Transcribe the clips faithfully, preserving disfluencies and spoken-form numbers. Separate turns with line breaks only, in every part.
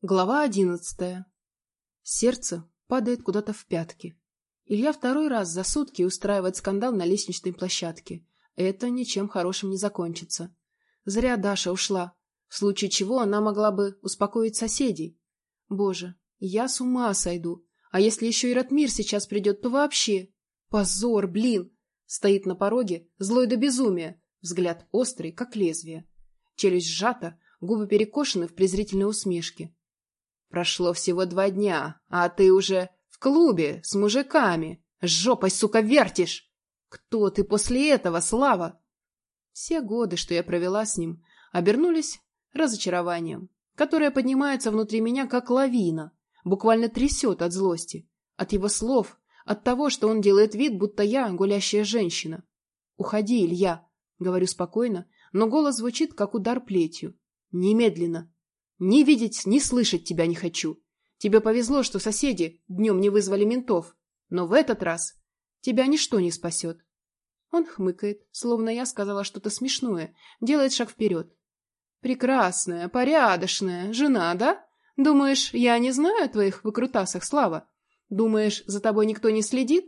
Глава одиннадцатая. Сердце падает куда-то в пятки. Илья второй раз за сутки устраивает скандал на лестничной площадке. Это ничем хорошим не закончится. Зря Даша ушла, в случае чего она могла бы успокоить соседей. Боже, я с ума сойду. А если еще и Ратмир сейчас придет, то вообще... Позор, блин! Стоит на пороге, злой до безумия, взгляд острый, как лезвие. Челюсть сжата, губы перекошены в презрительной усмешке. Прошло всего два дня, а ты уже в клубе с мужиками. Жопой, сука, вертишь! Кто ты после этого, Слава? Все годы, что я провела с ним, обернулись разочарованием, которое поднимается внутри меня, как лавина, буквально трясет от злости, от его слов, от того, что он делает вид, будто я гулящая женщина. «Уходи, Илья», — говорю спокойно, но голос звучит, как удар плетью. «Немедленно. Ни видеть, ни слышать тебя не хочу. Тебе повезло, что соседи днем не вызвали ментов, но в этот раз тебя ничто не спасет». Он хмыкает, словно я сказала что-то смешное, делает шаг вперед. «Прекрасная, порядочная жена, да? Думаешь, я не знаю о твоих выкрутасах, Слава? Думаешь, за тобой никто не следит?»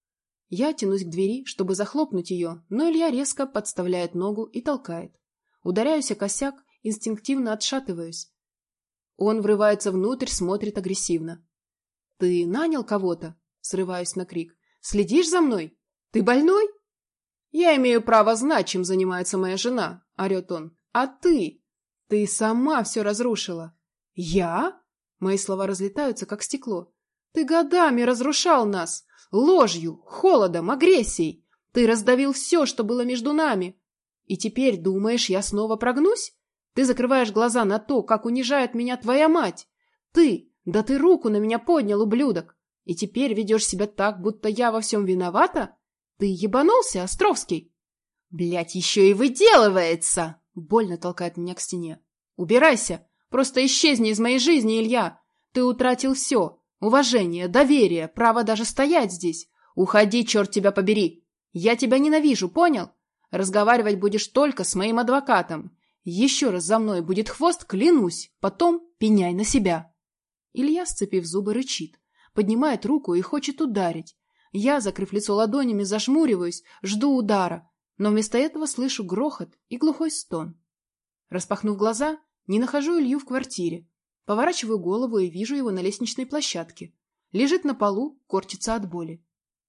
Я тянусь к двери, чтобы захлопнуть ее, но Илья резко подставляет ногу и толкает. Ударяюсь о косяк, инстинктивно отшатываюсь. Он врывается внутрь, смотрит агрессивно. «Ты нанял кого-то?» — срываюсь на крик. «Следишь за мной? Ты больной?» «Я имею право знать, чем занимается моя жена», — орет он. «А ты? Ты сама все разрушила». «Я?» — мои слова разлетаются, как стекло. «Ты годами разрушал нас. Ложью, холодом, агрессией. Ты раздавил все, что было между нами. И теперь думаешь, я снова прогнусь? Ты закрываешь глаза на то, как унижает меня твоя мать. Ты, да ты руку на меня поднял, ублюдок. И теперь ведешь себя так, будто я во всем виновата? Ты ебанулся, Островский?» «Блядь, еще и выделывается!» Больно толкает меня к стене. «Убирайся! Просто исчезни из моей жизни, Илья! Ты утратил все. Уважение, доверие, право даже стоять здесь. Уходи, черт тебя побери! Я тебя ненавижу, понял? Разговаривать будешь только с моим адвокатом. Еще раз за мной будет хвост, клянусь, потом пеняй на себя». Илья, сцепив зубы, рычит, поднимает руку и хочет ударить. Я, закрыв лицо ладонями, зажмуриваюсь, жду удара, но вместо этого слышу грохот и глухой стон. Распахнув глаза, не нахожу Илью в квартире. Поворачиваю голову и вижу его на лестничной площадке. Лежит на полу, корчится от боли.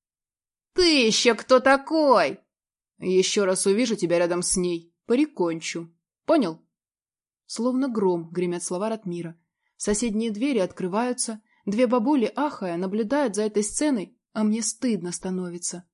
«Ты еще кто такой?» «Еще раз увижу тебя рядом с ней, прикончу. Понял?» Словно гром гремят слова Ратмира. Соседние двери открываются, две бабули, ахая, наблюдают за этой сценой, а мне стыдно становится.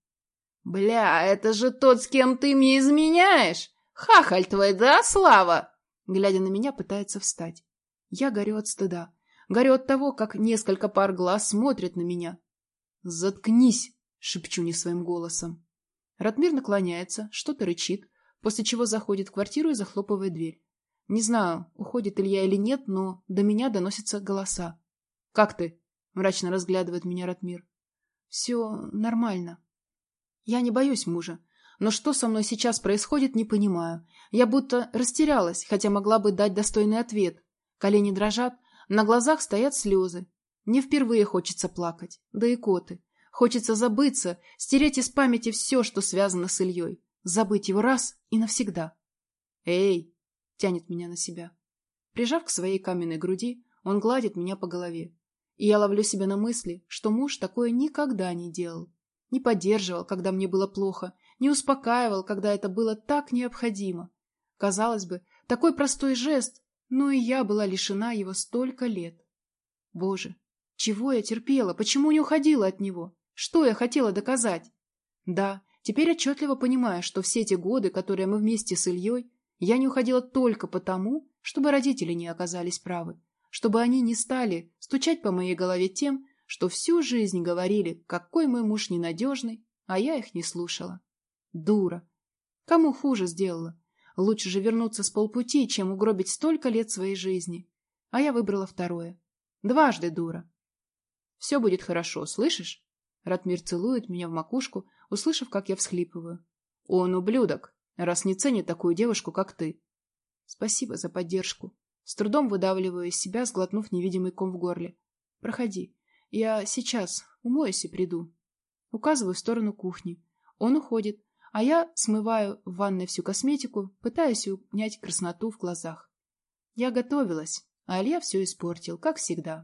«Бля, это же тот, с кем ты мне изменяешь! Хахаль твой, да, Слава?» Глядя на меня, пытается встать. Я горю от стыда. Горю от того, как несколько пар глаз смотрят на меня. «Заткнись!» — шепчу не своим голосом. Ратмир наклоняется, что-то рычит, после чего заходит в квартиру и захлопывает дверь. Не знаю, уходит Илья или нет, но до меня доносятся голоса. «Как ты?» — мрачно разглядывает меня Ратмир. «Все нормально. Я не боюсь мужа, но что со мной сейчас происходит, не понимаю. Я будто растерялась, хотя могла бы дать достойный ответ. Колени дрожат, на глазах стоят слезы. Не впервые хочется плакать, да и коты. Хочется забыться, стереть из памяти все, что связано с Ильей. Забыть его раз и навсегда. «Эй!» — тянет меня на себя. Прижав к своей каменной груди, он гладит меня по голове. И я ловлю себя на мысли, что муж такое никогда не делал. Не поддерживал, когда мне было плохо, не успокаивал, когда это было так необходимо. Казалось бы, такой простой жест, но и я была лишена его столько лет. Боже, чего я терпела, почему не уходила от него? Что я хотела доказать? Да, теперь отчетливо понимаю, что все те годы, которые мы вместе с Ильей, я не уходила только потому, чтобы родители не оказались правы, чтобы они не стали стучать по моей голове тем, что всю жизнь говорили, какой мой муж ненадежный, а я их не слушала. Дура. Кому хуже сделала? Лучше же вернуться с полпути, чем угробить столько лет своей жизни. А я выбрала второе. Дважды дура. «Все будет хорошо, слышишь?» Ратмир целует меня в макушку, услышав, как я всхлипываю. «Он ублюдок, раз не ценит такую девушку, как ты». «Спасибо за поддержку». С трудом выдавливаю из себя, сглотнув невидимый ком в горле. «Проходи. Я сейчас умоюсь и приду». Указываю в сторону кухни. Он уходит, а я смываю в ванной всю косметику, пытаясь унять красноту в глазах. Я готовилась, а Илья все испортил, как всегда.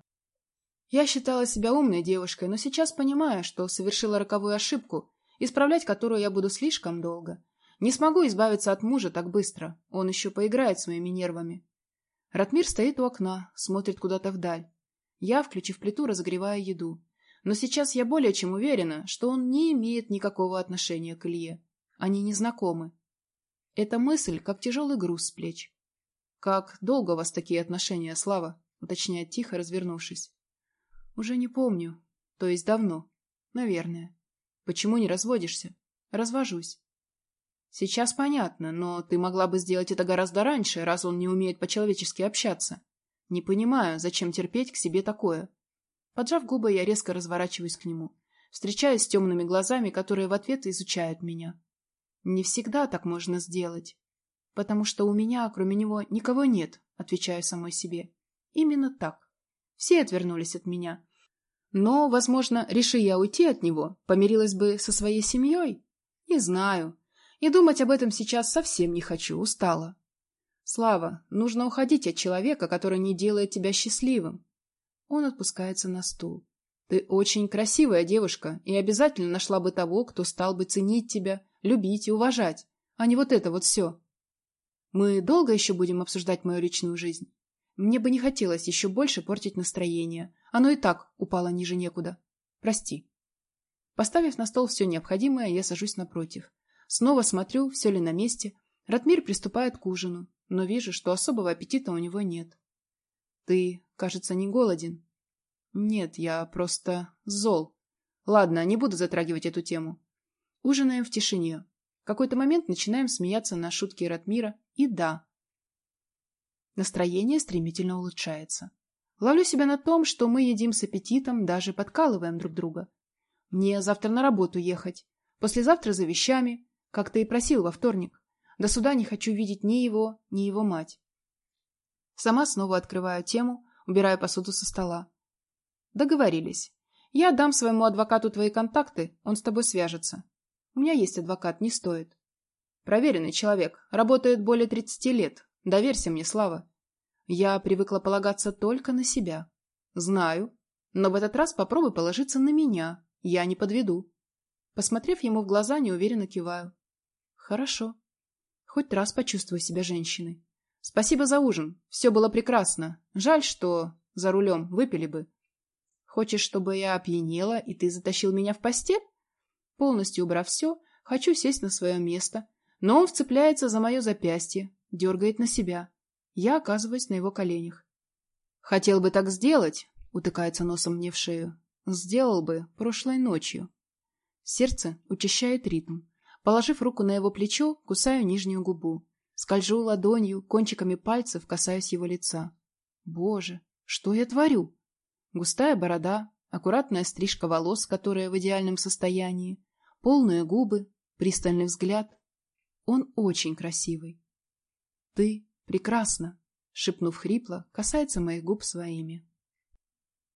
Я считала себя умной девушкой, но сейчас понимаю, что совершила роковую ошибку, исправлять которую я буду слишком долго. Не смогу избавиться от мужа так быстро, он еще поиграет с моими нервами. Ратмир стоит у окна, смотрит куда-то вдаль. Я, включив плиту, разогреваю еду. Но сейчас я более чем уверена, что он не имеет никакого отношения к Илье. Они не знакомы. Эта мысль, как тяжелый груз с плеч. «Как долго у вас такие отношения, Слава?» — уточняет тихо, развернувшись. «Уже не помню. То есть давно. Наверное. Почему не разводишься?» «Развожусь». «Сейчас понятно, но ты могла бы сделать это гораздо раньше, раз он не умеет по-человечески общаться. Не понимаю, зачем терпеть к себе такое». Поджав губы, я резко разворачиваюсь к нему. Встречаюсь с темными глазами, которые в ответ изучают меня. Не всегда так можно сделать. Потому что у меня, кроме него, никого нет, отвечаю самой себе. Именно так. Все отвернулись от меня. Но, возможно, реши я уйти от него, помирилась бы со своей семьей? Не знаю. И думать об этом сейчас совсем не хочу, устала. Слава, нужно уходить от человека, который не делает тебя счастливым. Он отпускается на стул. Ты очень красивая девушка и обязательно нашла бы того, кто стал бы ценить тебя, любить и уважать, а не вот это вот все. Мы долго еще будем обсуждать мою личную жизнь? Мне бы не хотелось еще больше портить настроение. Оно и так упало ниже некуда. Прости. Поставив на стол все необходимое, я сажусь напротив. Снова смотрю, все ли на месте. Ратмир приступает к ужину, но вижу, что особого аппетита у него нет. Ты, кажется, не голоден. Нет, я просто зол. Ладно, не буду затрагивать эту тему. Ужинаем в тишине. В какой-то момент начинаем смеяться на шутки Ратмира. И да, настроение стремительно улучшается. Ловлю себя на том, что мы едим с аппетитом, даже подкалываем друг друга. Мне завтра на работу ехать. Послезавтра за вещами, как ты и просил во вторник. До суда не хочу видеть ни его, ни его мать. Сама снова открываю тему, убираю посуду со стола. Договорились. Я отдам своему адвокату твои контакты, он с тобой свяжется. У меня есть адвокат, не стоит. Проверенный человек, работает более тридцати лет. Доверься мне, Слава. Я привыкла полагаться только на себя. Знаю. Но в этот раз попробуй положиться на меня. Я не подведу. Посмотрев ему в глаза, неуверенно киваю. Хорошо. Хоть раз почувствую себя женщиной. Спасибо за ужин. Все было прекрасно. Жаль, что за рулем выпили бы. Хочешь, чтобы я опьянела, и ты затащил меня в постель? Полностью убрав все, хочу сесть на свое место, но он вцепляется за мое запястье, дергает на себя. Я оказываюсь на его коленях. Хотел бы так сделать, утыкается носом мне в шею. Сделал бы прошлой ночью. Сердце учащает ритм. Положив руку на его плечо, кусаю нижнюю губу. Скольжу ладонью, кончиками пальцев касаюсь его лица. Боже, что я творю? Густая борода, аккуратная стрижка волос, которая в идеальном состоянии, полные губы, пристальный взгляд. Он очень красивый. Ты прекрасна, шепнув хрипло, касается моих губ своими.